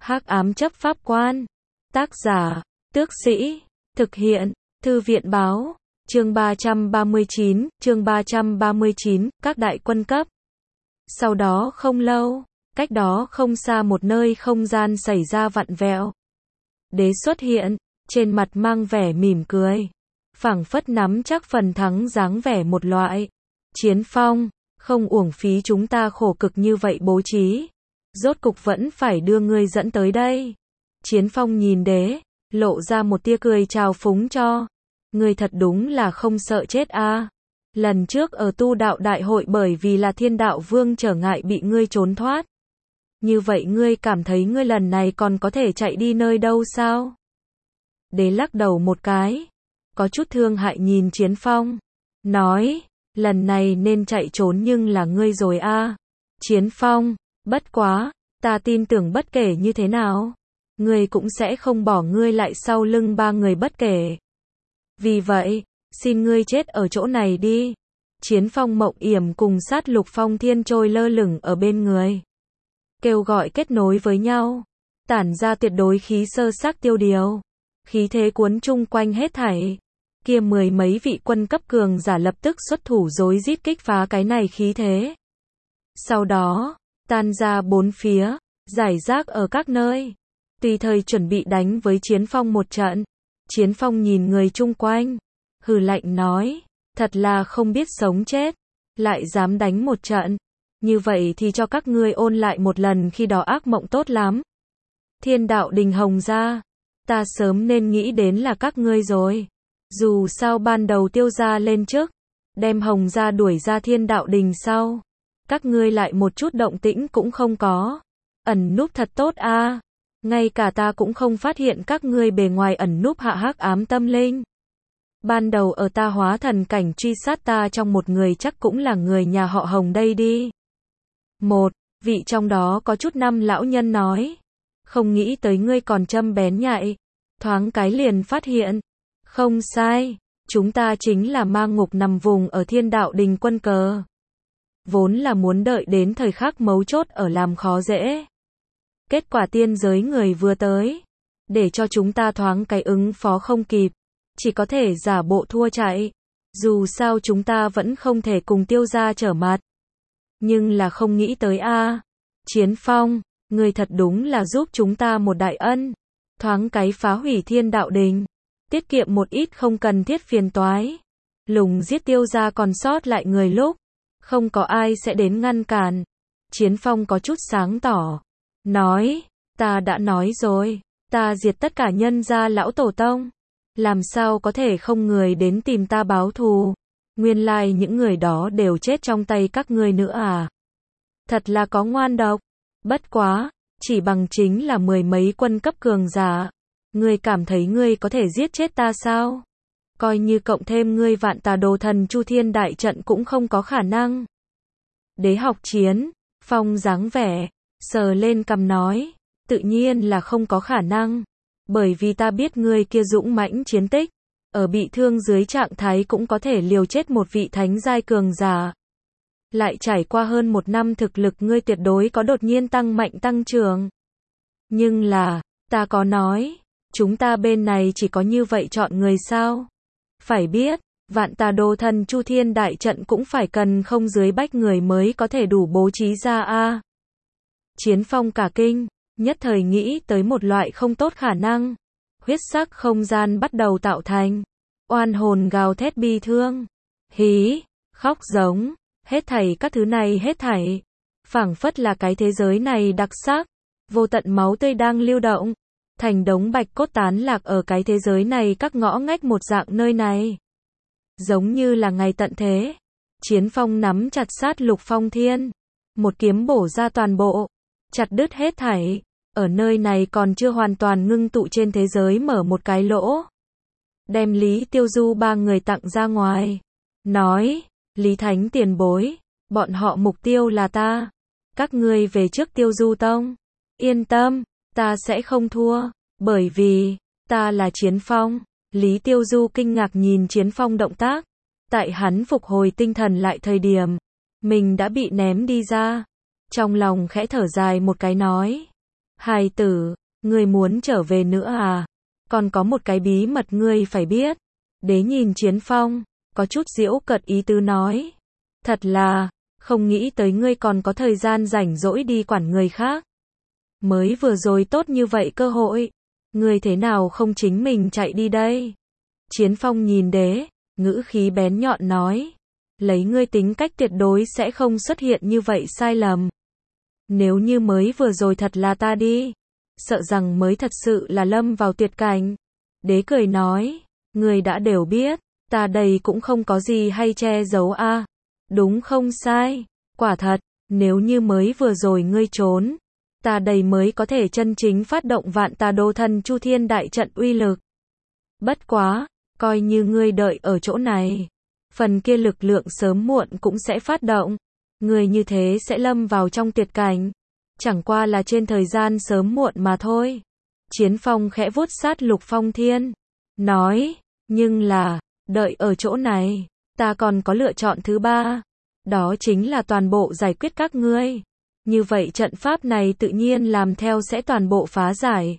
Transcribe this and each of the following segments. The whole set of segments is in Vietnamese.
Hắc ám chấp pháp quan. Tác giả, Tước Sĩ. Thực hiện, Thư viện báo. Chương 339, các đại quân cấp. Sau đó không lâu, cách đó không xa một nơi không gian xảy ra vặn vẹo. Đế xuất hiện, trên mặt mang vẻ mỉm cười, phảng phất nắm chắc phần thắng dáng vẻ một loại. Chiến Phong, không uổng phí chúng ta khổ cực như vậy bố trí. Rốt cục vẫn phải đưa ngươi dẫn tới đây. Chiến Phong nhìn đế, lộ ra một tia cười trào phúng cho. Ngươi thật đúng là không sợ chết a. Lần trước ở tu đạo đại hội bởi vì là Thiên Đạo Vương trở ngại bị ngươi trốn thoát. Như vậy ngươi cảm thấy ngươi lần này còn có thể chạy đi nơi đâu sao? Đế lắc đầu một cái, có chút thương hại nhìn Chiến Phong, nói, lần này nên chạy trốn nhưng là ngươi rồi a. Chiến Phong, bất quá, ta tin tưởng bất kể như thế nào, ngươi cũng sẽ không bỏ ngươi lại sau lưng ba người bất kể. Vì vậy, xin ngươi chết ở chỗ này đi. Chiến Phong Mộng Yểm cùng Sát Lục Phong Thiên trôi lơ lửng ở bên người, kêu gọi kết nối với nhau, tản ra tuyệt đối khí sơ sắc tiêu điều, khí thế cuốn chung quanh hết thảy. Kia mười mấy vị quân cấp cường giả lập tức xuất thủ rối rít kích phá cái này khí thế. Sau đó, tan ra bốn phía, giải rác ở các nơi, tùy thời chuẩn bị đánh với Chiến Phong một trận. Chiến Phong nhìn người chung quanh, hừ lạnh nói, thật là không biết sống chết, lại dám đánh một trận. Như vậy thì cho các ngươi ôn lại một lần khi đó ác mộng tốt lắm. Thiên Đạo Đình Hồng gia, ta sớm nên nghĩ đến là các ngươi rồi. Dù sao ban đầu Tiêu gia lên trước, đem Hồng gia đuổi ra Thiên Đạo Đình sau, các ngươi lại một chút động tĩnh cũng không có. Ẩn núp thật tốt a. Ngay cả ta cũng không phát hiện các ngươi bề ngoài ẩn núp hạ hắc ám tâm linh. Ban đầu ở ta hóa thần cảnh truy sát ta trong một người chắc cũng là người nhà họ Hồng đây đi. Một vị trong đó có chút năm lão nhân nói, không nghĩ tới ngươi còn châm bén nhạy, thoáng cái liền phát hiện. Không sai, chúng ta chính là ma ngục nằm vùng ở Thiên Đạo Đình quân cờ. Vốn là muốn đợi đến thời khắc mấu chốt ở làm khó dễ. Kết quả tiên giới người vừa tới, để cho chúng ta thoáng cái ứng phó không kịp, chỉ có thể giả bộ thua chạy. Dù sao chúng ta vẫn không thể cùng Tiêu gia trở mặt. Nhưng là không nghĩ tới a. Chiến Phong, người thật đúng là giúp chúng ta một đại ân. Thoáng cái phá hủy Thiên Đạo Đình, tiết kiệm một ít không cần thiết phiền toái. Lùng giết Tiêu gia còn sót lại người lúc, không có ai sẽ đến ngăn cản. Chiến Phong có chút sáng tỏ, nói, ta đã nói rồi, ta diệt tất cả nhân gia lão tổ tông. Làm sao có thể không người đến tìm ta báo thù? Nguyên lai những người đó đều chết trong tay các ngươi nữa à? Thật là có ngoan độc. Bất quá, chỉ bằng chính là mười mấy quân cấp cường giả. Ngươi cảm thấy ngươi có thể giết chết ta sao? Coi như cộng thêm ngươi Vạn Tà Đồ Thần Chu Thiên đại trận cũng không có khả năng. Đế học Chiến Phong dáng vẻ, sờ lên cằm nói, tự nhiên là không có khả năng. Bởi vì ta biết ngươi kia dũng mãnh chiến tích, ở bị thương dưới trạng thái cũng có thể liều chết một vị thánh giai cường giả. Lại trải qua hơn một năm thực lực ngươi tuyệt đối có đột nhiên tăng mạnh tăng trưởng. Nhưng là, ta có nói, chúng ta bên này chỉ có như vậy chọn người sao? Phải biết, Vạn Tà Đồ Thần Chu Thiên đại trận cũng phải cần không dưới bách người mới có thể đủ bố trí ra a. Chiến Phong cả kinh, nhất thời nghĩ tới một loại không tốt khả năng. Huyết sắc không gian bắt đầu tạo thành. Oan hồn gào thét bi thương, hí, khóc giống, hết thảy các thứ này hết thảy. Phảng phất là cái thế giới này đặc sắc, vô tận máu tươi đang lưu động. Thành đống bạch cốt tán lạc ở cái thế giới này các ngõ ngách một dạng nơi này. Giống như là ngày tận thế. Chiến Phong nắm chặt Sát Lục Phong Thiên, một kiếm bổ ra toàn bộ, chặt đứt hết thảy. Ở nơi này còn chưa hoàn toàn ngưng tụ trên thế giới mở một cái lỗ. Đem Lý Tiêu Du ba người tặng ra ngoài. Nói, Lý Thánh tiền bối, bọn họ mục tiêu là ta. Các ngươi về trước Tiêu Du Tông. Yên tâm, ta sẽ không thua, bởi vì, ta là Chiến Phong. Lý Tiêu Du kinh ngạc nhìn Chiến Phong động tác. Tại hắn phục hồi tinh thần lại thời điểm, mình đã bị ném đi ra. Trong lòng khẽ thở dài một cái nói. Hài tử, ngươi muốn trở về nữa à? Còn có một cái bí mật ngươi phải biết. Đế nhìn Chiến Phong, có chút giễu cợt ý tứ nói. Thật là, không nghĩ tới ngươi còn có thời gian rảnh rỗi đi quản người khác. Mới vừa rồi tốt như vậy cơ hội, ngươi thế nào không chính mình chạy đi đây? Chiến Phong nhìn Đế, ngữ khí bén nhọn nói. Lấy ngươi tính cách tuyệt đối sẽ không xuất hiện như vậy sai lầm. Nếu như mới vừa rồi thật là ta đi, sợ rằng mới thật sự là lâm vào tuyệt cảnh. Đế cười nói, ngươi đã đều biết, ta đây cũng không có gì hay che giấu a. Đúng không sai, quả thật, nếu như mới vừa rồi ngươi trốn, ta đây mới có thể chân chính phát động vạn tà đô thần chu thiên đại trận uy lực. Bất quá, coi như ngươi đợi ở chỗ này, phần kia lực lượng sớm muộn cũng sẽ phát động. Ngươi như thế sẽ lâm vào trong tuyệt cảnh. Chẳng qua là trên thời gian sớm muộn mà thôi. Chiến Phong khẽ vuốt sát Lục Phong Thiên. Nói, nhưng là, đợi ở chỗ này, ta còn có lựa chọn thứ ba. Đó chính là toàn bộ giải quyết các ngươi. Như vậy trận pháp này tự nhiên làm theo sẽ toàn bộ phá giải.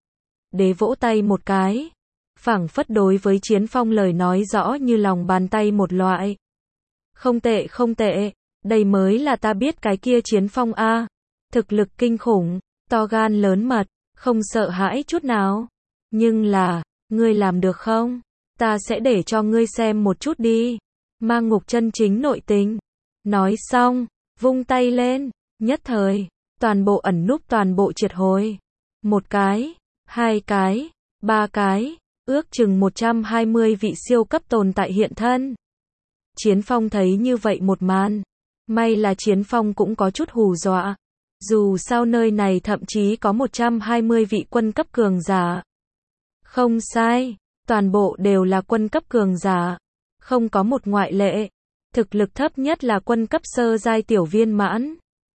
Đế vỗ tay một cái. Phảng phất đối với Chiến Phong lời nói rõ như lòng bàn tay một loại. Không tệ không tệ, đây mới là ta biết cái kia Chiến Phong a. Thực lực kinh khủng, to gan lớn mật, không sợ hãi chút nào. Nhưng là, ngươi làm được không? Ta sẽ để cho ngươi xem một chút đi. Ma ngục chân chính nội tình. Nói xong, vung tay lên, nhất thời, toàn bộ ẩn núp toàn bộ triệt hồi. Một cái, hai cái, ba cái, ước chừng 120 vị siêu cấp tồn tại hiện thân. Chiến Phong thấy như vậy một màn, may là Chiến Phong cũng có chút hù dọa. Dù sao nơi này thậm chí có 120 vị quân cấp cường giả. Không sai, toàn bộ đều là quân cấp cường giả. Không có một ngoại lệ. Thực lực thấp nhất là quân cấp sơ giai tiểu viên mãn.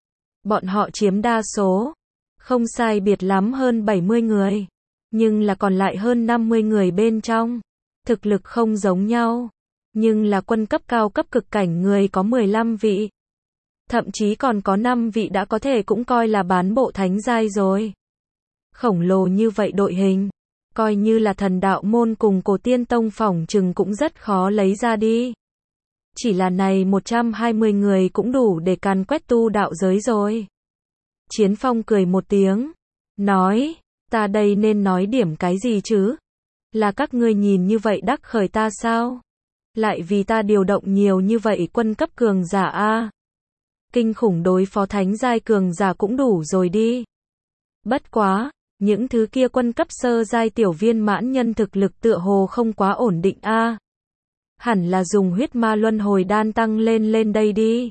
Bọn họ chiếm đa số. Không sai biệt lắm hơn 70 người. Nhưng là còn lại hơn 50 người bên trong. Thực lực không giống nhau. Nhưng là quân cấp cao cấp cực cảnh người có 15 vị. Thậm chí còn có 5 vị đã có thể cũng coi là bán bộ thánh giai rồi. Khổng lồ như vậy đội hình. Coi như là thần đạo môn cùng cổ tiên tông phỏng chừng cũng rất khó lấy ra đi. Chỉ là này 120 người cũng đủ để càn quét tu đạo giới rồi. Chiến Phong cười một tiếng. Nói, ta đây nên nói điểm cái gì chứ? Là các ngươi nhìn như vậy đắc khởi ta sao? Lại vì ta điều động nhiều như vậy quân cấp cường giả a. Kinh khủng đối phó thánh giai cường giả cũng đủ rồi đi. Bất quá, những thứ kia quân cấp sơ giai tiểu viên mãn nhân thực lực tựa hồ không quá ổn định a. Hẳn là dùng huyết ma luân hồi đan tăng lên lên đây đi.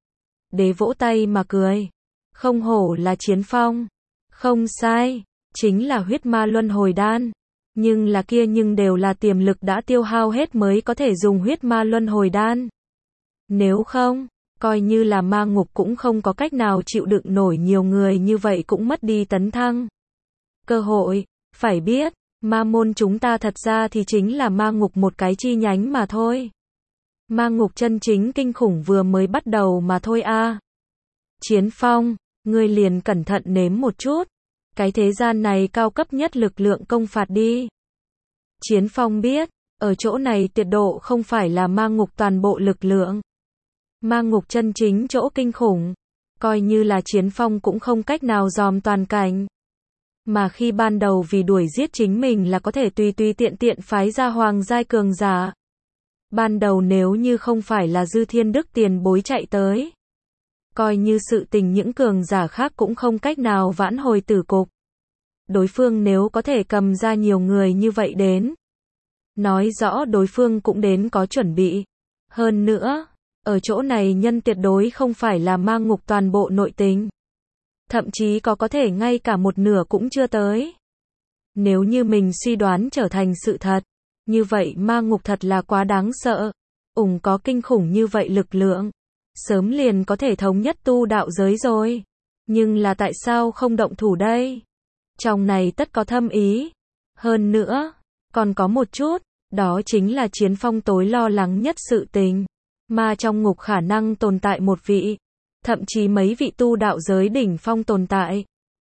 Đế vỗ tay mà cười. Không hổ là Chiến Phong. Không sai, chính là huyết ma luân hồi đan. Nhưng là kia nhưng đều là tiềm lực đã tiêu hao hết mới có thể dùng huyết ma luân hồi đan. Nếu không, coi như là ma ngục cũng không có cách nào chịu đựng nổi nhiều người như vậy cũng mất đi tấn thăng. Cơ hội, phải biết, ma môn chúng ta thật ra thì chính là ma ngục một cái chi nhánh mà thôi. Ma ngục chân chính kinh khủng vừa mới bắt đầu mà thôi a. Chiến Phong, ngươi liền cẩn thận nếm một chút. Cái thế gian này cao cấp nhất lực lượng công phạt đi. Chiến Phong biết, ở chỗ này tuyệt độ không phải là ma ngục toàn bộ lực lượng. Ma ngục chân chính chỗ kinh khủng, coi như là Chiến Phong cũng không cách nào dòm toàn cảnh. Mà khi ban đầu vì đuổi giết chính mình là có thể tùy tùy tiện tiện phái ra hoàng giai cường giả. Ban đầu nếu như không phải là Dư Thiên Đức tiền bối chạy tới, coi như sự tình những cường giả khác cũng không cách nào vãn hồi tử cục. Đối phương nếu có thể cầm ra nhiều người như vậy đến, nói rõ đối phương cũng đến có chuẩn bị. Hơn nữa, ở chỗ này nhân tuyệt đối không phải là ma ngục toàn bộ nội tình. Thậm chí có thể ngay cả một nửa cũng chưa tới. Nếu như mình suy đoán trở thành sự thật, như vậy ma ngục thật là quá đáng sợ. Có kinh khủng như vậy lực lượng, sớm liền có thể thống nhất tu đạo giới rồi. Nhưng là tại sao không động thủ đây? Trong này tất có thâm ý. Hơn nữa, còn có một chút, đó chính là Chiến Phong tối lo lắng nhất sự tình. Ma trong ngục khả năng tồn tại một vị, thậm chí mấy vị tu đạo giới đỉnh phong tồn tại.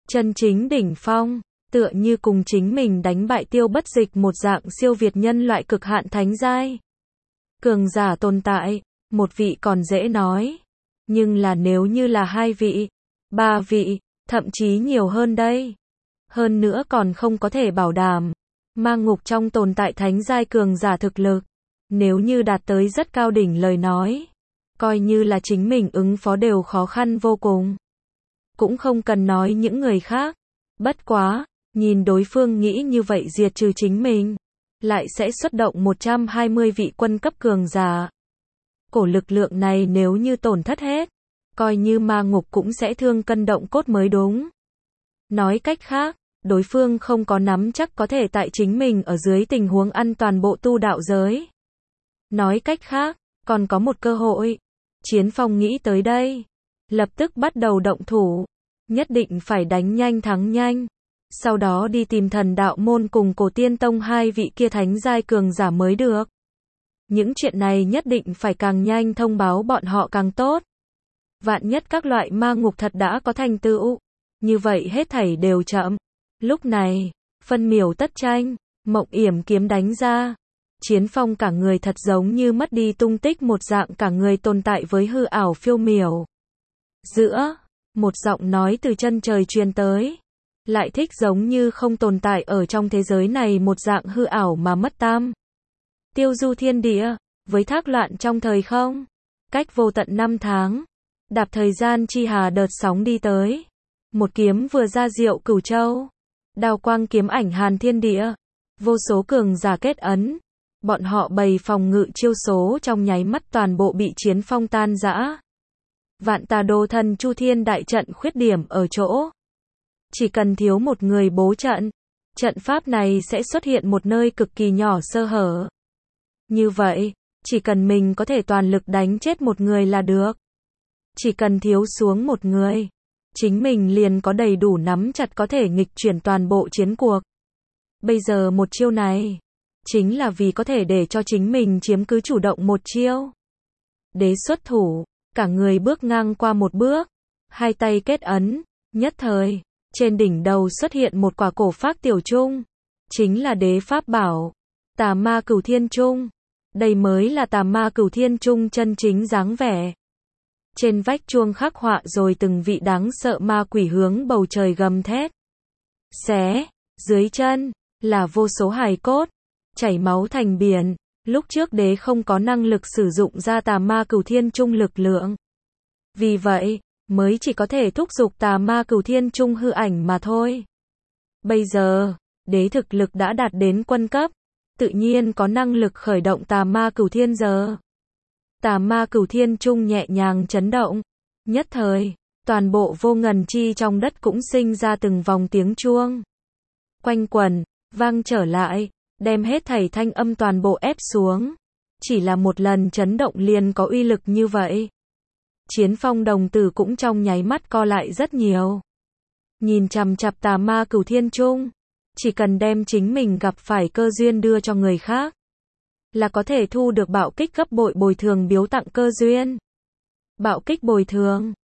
chân chính đỉnh phong, tựa như cùng chính mình đánh bại Tiêu Bất Dịch một dạng siêu việt nhân loại cực hạn thánh giai. Cường giả tồn tại, một vị còn dễ nói, nhưng là nếu như là 2 vị, 3 vị, thậm chí nhiều hơn đây. Hơn nữa còn không có thể bảo đảm, ma ngục trong tồn tại thánh giai cường giả thực lực, nếu như đạt tới rất cao đỉnh lời nói, coi như là chính mình ứng phó đều khó khăn vô cùng. Cũng không cần nói những người khác, bất quá, nhìn đối phương nghĩ như vậy diệt trừ chính mình, lại sẽ xuất động 120 vị quân cấp cường giả. Cổ lực lượng này nếu như tổn thất hết, coi như ma ngục cũng sẽ thương cân động cốt mới đúng. Nói cách khác, đối phương không có nắm chắc có thể tại chính mình ở dưới tình huống ăn toàn bộ tu đạo giới. Nói cách khác, còn có một cơ hội. Chiến Phong nghĩ tới đây, lập tức bắt đầu động thủ, nhất định phải đánh nhanh thắng nhanh. Sau đó đi tìm Thần Đạo Môn cùng Cổ Tiên Tông 2 vị kia thánh giai cường giả mới được. Những chuyện này nhất định phải càng nhanh thông báo bọn họ càng tốt. Vạn nhất các loại ma ngục thật đã có thành tựu, như vậy hết thảy đều chậm. Lúc này, phân miểu tất tranh, mộng yểm kiếm đánh ra. Chiến Phong cả người thật giống như mất đi tung tích một dạng, cả người tồn tại với hư ảo phiêu miểu. Giữa, một giọng nói từ chân trời truyền tới, lại thích giống như không tồn tại ở trong thế giới này một dạng hư ảo mà mất tam. Tiêu du thiên địa, với thác loạn trong thời không, cách vô tận 5 tháng, đạp thời gian chi hà đợt sóng đi tới. Một kiếm vừa ra diệu cửu châu, đao quang kiếm ảnh hàn thiên địa, vô số cường giả kết ấn. Bọn họ bày phòng ngự chiêu số trong nháy mắt toàn bộ bị Chiến Phong tan rã. Vạn Tà Đồ Thần Chu Thiên đại trận khuyết điểm ở chỗ, chỉ cần thiếu một người bố trận, trận pháp này sẽ xuất hiện một nơi cực kỳ nhỏ sơ hở. Như vậy, chỉ cần mình có thể toàn lực đánh chết một người là được. Chỉ cần thiếu xuống một người, chính mình liền có đầy đủ nắm chặt có thể nghịch chuyển toàn bộ chiến cuộc. Bây giờ một chiêu này, chính là vì có thể để cho chính mình chiếm cứ chủ động một chiêu. Đế xuất thủ, cả người bước ngang qua một bước, 2 tay kết ấn, nhất thời, trên đỉnh đầu xuất hiện một quả cổ phác tiểu trung, chính là đế pháp bảo, Tà Ma Cửu Thiên Trung. Đây mới là Tà Ma Cửu Thiên Trung chân chính dáng vẻ. Trên vách chuông khắc họa rồi từng vị đáng sợ ma quỷ hướng bầu trời gầm thét. Xé, dưới chân, là vô số hài cốt, chảy máu thành biển. Lúc trước đế không có năng lực sử dụng ra Tà Ma Cửu Thiên Trung lực lượng. Vì vậy, mới chỉ có thể thúc giục Tà Ma Cửu Thiên Trung hư ảnh mà thôi. Bây giờ, đế thực lực đã đạt đến quân cấp, tự nhiên có năng lực khởi động Tà Ma Cửu Thiên giờ. Tà Ma Cửu Thiên Trung nhẹ nhàng chấn động, nhất thời, toàn bộ vô ngần chi trong đất cũng sinh ra từng vòng tiếng chuông. Quanh quẩn, vang trở lại, đem hết thảy thanh âm toàn bộ ép xuống. Chỉ là một lần chấn động liền có uy lực như vậy. Chiến Phong đồng tử cũng trong nháy mắt co lại rất nhiều. Nhìn chằm chằm Tà Ma Cửu Thiên Trung, chỉ cần đem chính mình gặp phải cơ duyên đưa cho người khác, là có thể thu được bạo kích gấp bội bồi thường biếu tặng cơ duyên. Bạo kích bồi thường,